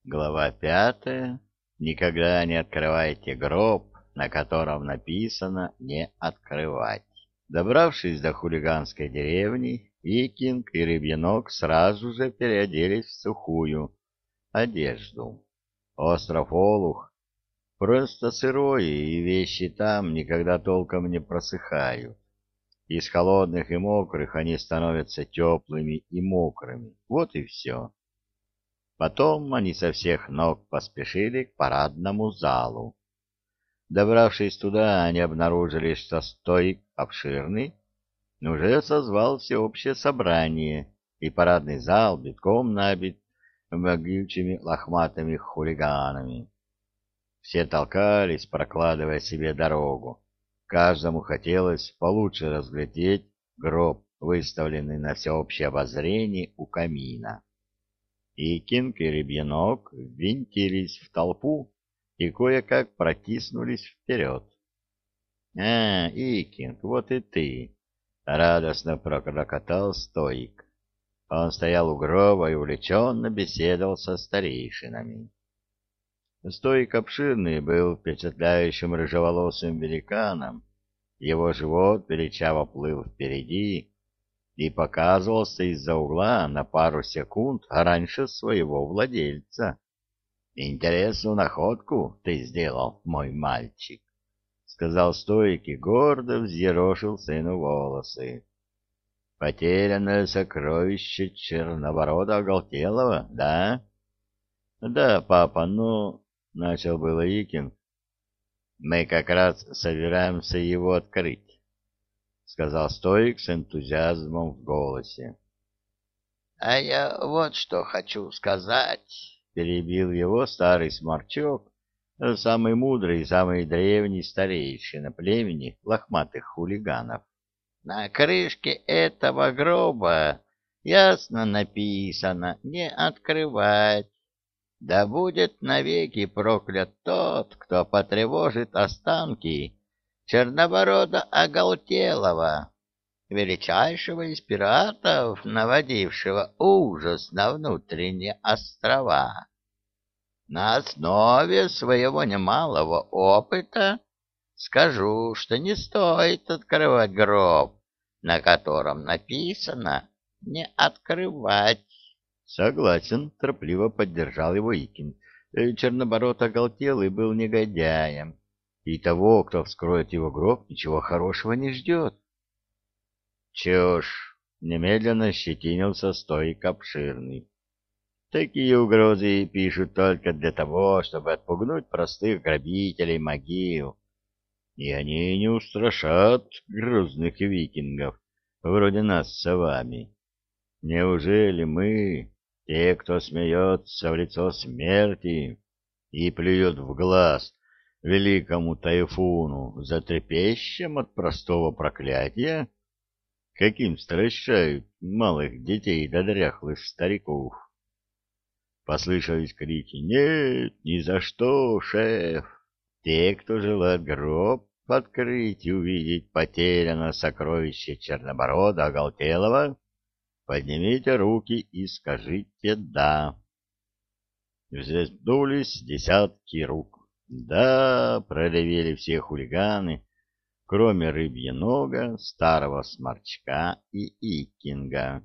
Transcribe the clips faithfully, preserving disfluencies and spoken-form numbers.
Глава пятая. Никогда не открывайте гроб, на котором написано «не открывать». Добравшись до хулиганской деревни, Викинг и Рыбьенок сразу же переоделись в сухую одежду. Остров Олух просто сырой, и вещи там никогда толком не просыхают. Из холодных и мокрых они становятся теплыми и мокрыми. Вот и все. Потом они со всех ног поспешили к парадному залу. Добравшись туда, они обнаружили, что стоик обширный уже созвал всеобщее собрание, и парадный зал битком набит могучими лохматыми хулиганами. Все толкались, прокладывая себе дорогу. Каждому хотелось получше разглядеть гроб, выставленный на всеобщее обозрение у камина. И Кинг и Рябьянок ввинтились в толпу и кое-как протиснулись вперед. — А, Икинг, вот и ты! — радостно прокрокотал стоик. Он стоял у гроба и увлеченно беседовал со старейшинами. Стоик обширный был впечатляющим рыжеволосым великаном. Его живот величаво плыл впереди и показывался из-за угла на пару секунд раньше своего владельца. «Интересную находку ты сделал, мой мальчик», — сказал стоик и гордо взъерошил сыну волосы. «Потерянное сокровище Черноборода Оголтелого, да?» «Да, папа, ну...» — начал было Икин. «Мы как раз собираемся его открыть», — сказал стоик с энтузиазмом в голосе. — А я вот что хочу сказать, — перебил его старый сморчок, самый мудрый и самый древний старейшина племени лохматых хулиганов. — На крышке этого гроба ясно написано «не открывать». Да будет навеки проклят тот, кто потревожит останки Черноборода Оголтелого, величайшего из пиратов, наводившего ужас на внутренние острова. На основе своего немалого опыта скажу, что не стоит открывать гроб, на котором написано «не открывать». Согласен, торопливо поддержал его Икин. Чернобород Оголтелый был негодяем, и того, кто вскроет его гроб, ничего хорошего не ждет. Чушь! Немедленно щетинился стоик обширный. Такие угрозы пишут только для того, чтобы отпугнуть простых грабителей могил. И они не устрашат грозных викингов, вроде нас с вами. Неужели мы, те, кто смеется в лицо смерти и плюет в глаз великому тайфуну, затрепещем от простого проклятия, каким стращают малых детей да дряхлых стариков? Послышались крики: «Нет, ни за что, шеф! Те, кто желает гроб открыть и увидеть потерянное сокровище Черноборода Оголтелого, поднимите руки и скажите «да». Взвизгнулись десятки рук. «Да!» — проревели все хулиганы, кроме Рыбьенога, старого сморчка и Икинга.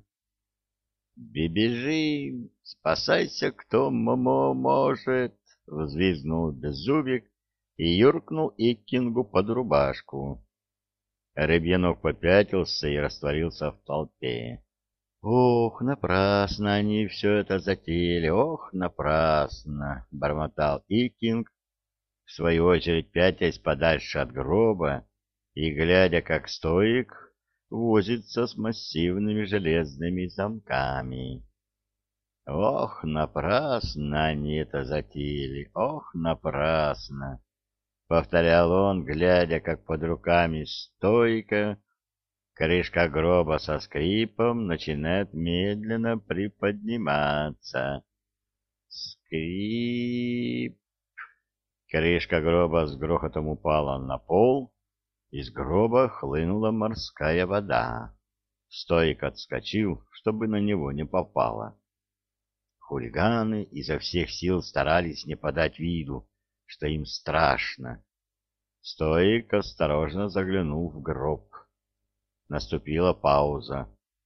«Бебежи! Спасайся, кто момо может!» — взвизгнул Беззубик и юркнул Икингу под рубашку. Рыбьенок попятился и растворился в толпе. «Ох, напрасно они все это затеяли, ох, напрасно!» — бормотал Икинг, в свою очередь пятясь подальше от гроба и глядя, как стоик возится с массивными железными замками. «Ох, напрасно они это затеяли, ох, напрасно!» — повторял он, глядя, как под руками стойка крышка гроба со скрипом начинает медленно приподниматься. Скрип! Крышка гроба с грохотом упала на пол, из гроба хлынула морская вода. Стоик отскочил, чтобы на него не попало. Хулиганы изо всех сил старались не подать виду, что им страшно. Стоик осторожно заглянул в гроб. Наступила пауза.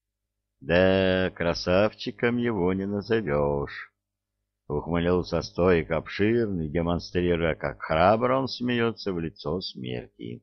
Да, красавчиком его не назовешь. Ухмылился Стоик обширный, демонстрируя, как храбро он смеется в лицо смерти.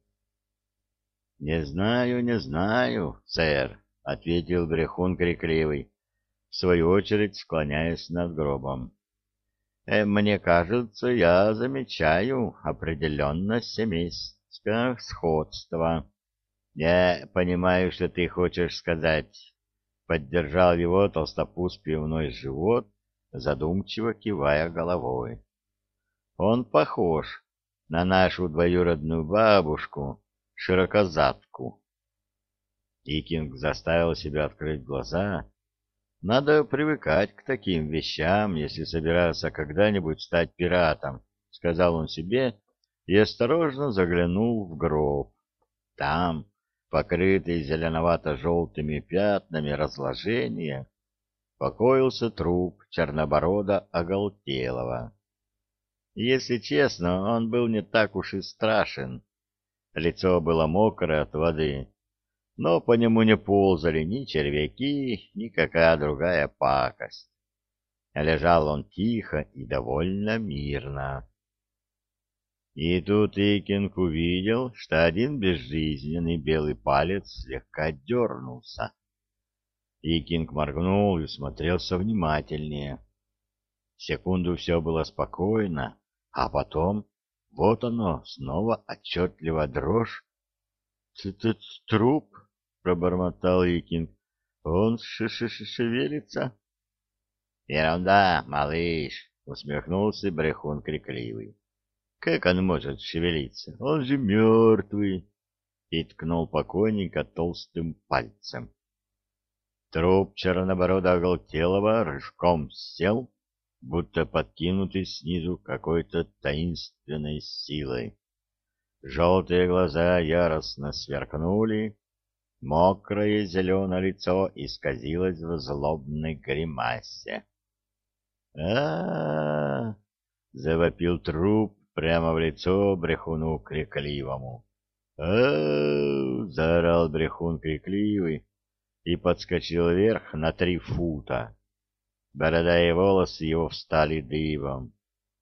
— Не знаю, не знаю, сэр, — ответил брехун крикливый, в свою очередь склоняясь над гробом. Э, — Мне кажется, я замечаю определенно семейское сходство. — Я понимаю, что ты хочешь сказать, — поддержал его толстопуз пивной живот, задумчиво кивая головой. — Он похож на нашу двоюродную бабушку, широкозадку. Икинг заставил себя открыть глаза. Надо привыкать к таким вещам, если собираться когда-нибудь стать пиратом, — сказал он себе и осторожно заглянул в гроб. Там, покрытый зеленовато-желтыми пятнами разложения, покоился труп Черноборода Оголтелого. Если честно, он был не так уж и страшен. Лицо было мокрое от воды, но по нему не ползали ни червяки, ни какая другая пакость. Лежал он тихо и довольно мирно. И тут Икинг увидел, что один безжизненный белый палец слегка дернулся. Икинг моргнул и смотрелся внимательнее. Секунду все было спокойно, а потом, вот оно, снова отчетливо дрожь. — Это труп, — пробормотал Икинг. — Он ш -ш -ш шевелится? — Ерунда, малыш, — усмехнулся брехун крикливый. — Как он может шевелиться? Он же мертвый! И ткнул покойника толстым пальцем. Труп Черноборода Оголтелого рыжком сел, будто подкинутый снизу какой-то таинственной силой. Желтые глаза яростно сверкнули, мокрое зеленое лицо исказилось в злобной гримасе. а, -а, -а завопил труп прямо в лицо брехуну крикливому. а заорал брехун крикливый и подскочил вверх на три фута. Борода и волосы его встали дыбом.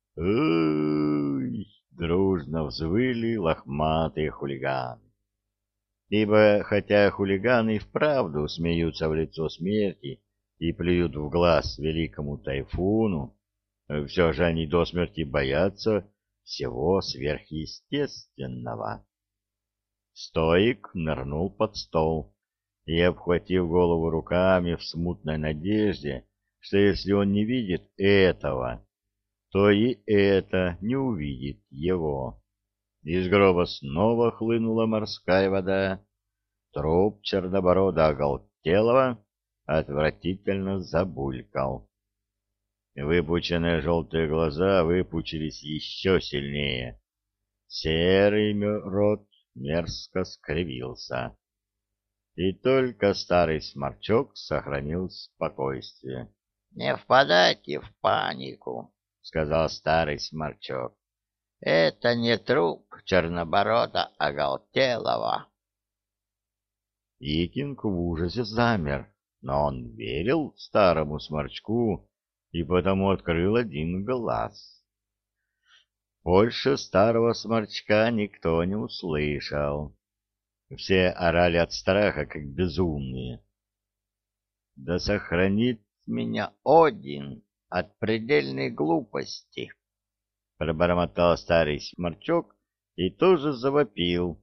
«Ой!» — дружно взвыли лохматые хулиганы. Ибо, хотя хулиганы и вправду смеются в лицо смерти и плюют в глаз великому тайфуну, все же они до смерти боятся всего сверхъестественного. Стоик нырнул под стол и, обхватив голову руками в смутной надежде, что если он не видит этого, то и это не увидит его. Из гроба снова хлынула морская вода. Труп Черноборода Оголтелого отвратительно забулькал. Выпученные желтые глаза выпучились еще сильнее. Серый рот мерзко скривился. И только старый сморчок сохранил спокойствие. — Не впадайте в панику, — сказал старый сморчок. — Это не труп Черноборода Оголтелого. Икинг в ужасе замер, но он верил старому сморчку и потому открыл один глаз. Больше старого сморчка никто не услышал. Все орали от страха, как безумные. — Да сохранит меня Один от предельной глупости! — пробормотал старый сморчок и тоже завопил.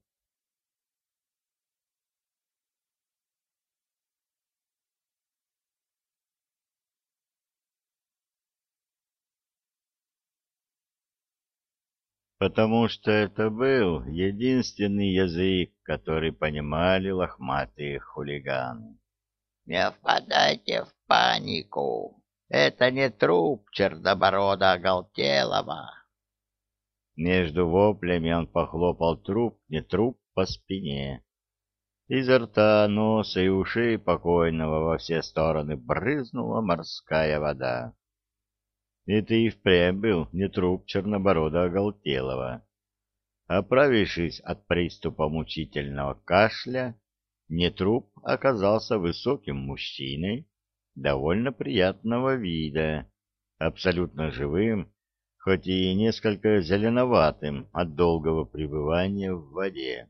Потому что это был единственный язык, который понимали лохматые хулиганы. «Не впадайте в панику! Это не труп Черноборода Оголтелого!» Между воплями он похлопал труп, не труп, по спине. Изо рта, носа и ушей покойного во все стороны брызнула морская вода. Это и впрямь был не труп Черноборода Оголтелого. Оправившись от приступа мучительного кашля, Нетруп оказался высоким мужчиной, довольно приятного вида, абсолютно живым, хоть и несколько зеленоватым от долгого пребывания в воде.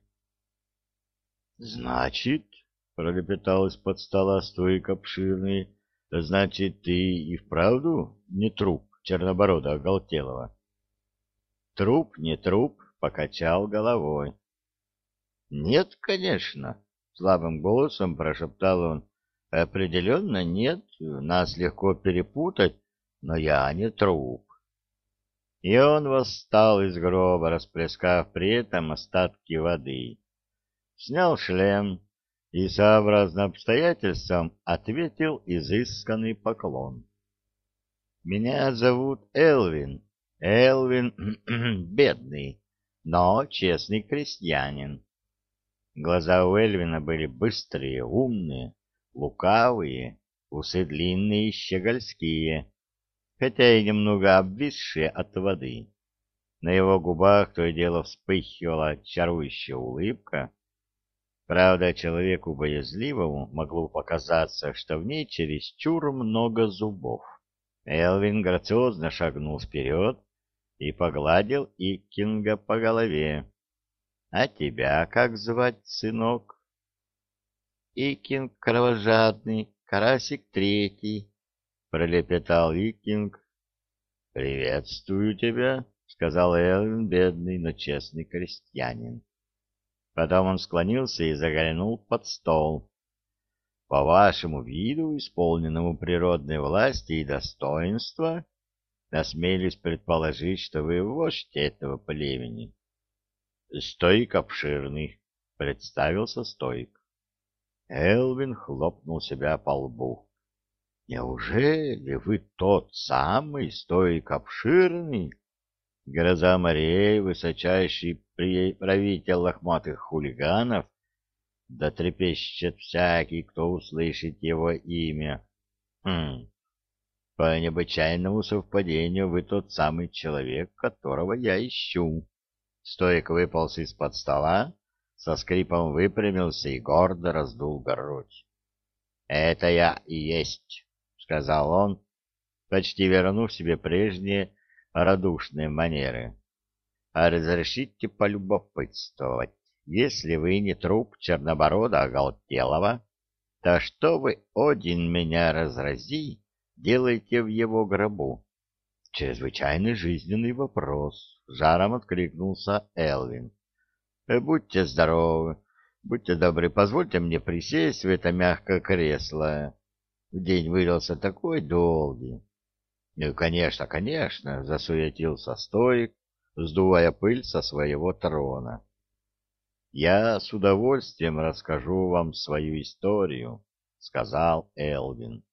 — Значит, — пролепетал из-под стола Стоик обширный, — значит, ты и вправду не труп Черноборода Оголтелого? Труп, не труп, покачал головой. — Нет, конечно, — слабым голосом прошептал он. — Определенно нет, нас легко перепутать, но я не труп. И он восстал из гроба, расплескав при этом остатки воды. Снял шлем и, сообразно обстоятельствам, ответил изысканный поклон. — Меня зовут Элвин. Элвин бедный, но честный крестьянин. Глаза у Эльвина были быстрые, умные, лукавые, усы длинные и щегольские, хотя и немного обвисшие от воды. На его губах то и дело вспыхивала чарующая улыбка. Правда, человеку боязливому могло показаться, что в ней чересчур много зубов. Элвин грациозно шагнул вперед и погладил Иккинга по голове. — А тебя как звать, сынок? — Иккинг кровожадный, Карасик третий, — пролепетал Иккинг. — Приветствую тебя, — сказал Элвин, бедный, но честный крестьянин. Потом он склонился и заглянул под стол. — По вашему виду, исполненному природной власти и достоинства, осмелюсь предположить, что вы вождь этого племени. — Стоик обширный, — представился Стоик. Элвин хлопнул себя по лбу. — Неужели вы тот самый Стоик обширный? Гроза морей, высочайший правитель лохматых хулиганов? Да трепещет всякий, кто услышит его имя. Хм... По необычайному совпадению вы тот самый человек, которого я ищу. Стоик выполз из-под стола, со скрипом выпрямился и гордо раздул грудь. — Это я и есть, — сказал он, почти вернув себе прежние радушные манеры. — А разрешите полюбопытствовать, если вы не труп Черноборода Оголтелого, то что вы, Один, меня разрази, делаете в его гробу? — Чрезвычайно жизненный вопрос, — жаром откликнулся Элвин. — Будьте здоровы, будьте добры, позвольте мне присесть в это мягкое кресло. День выдался такой долгий. — Ну, конечно, конечно, — засуетился Стоик, сдувая пыль со своего трона. — Я с удовольствием расскажу вам свою историю, — сказал Элвин.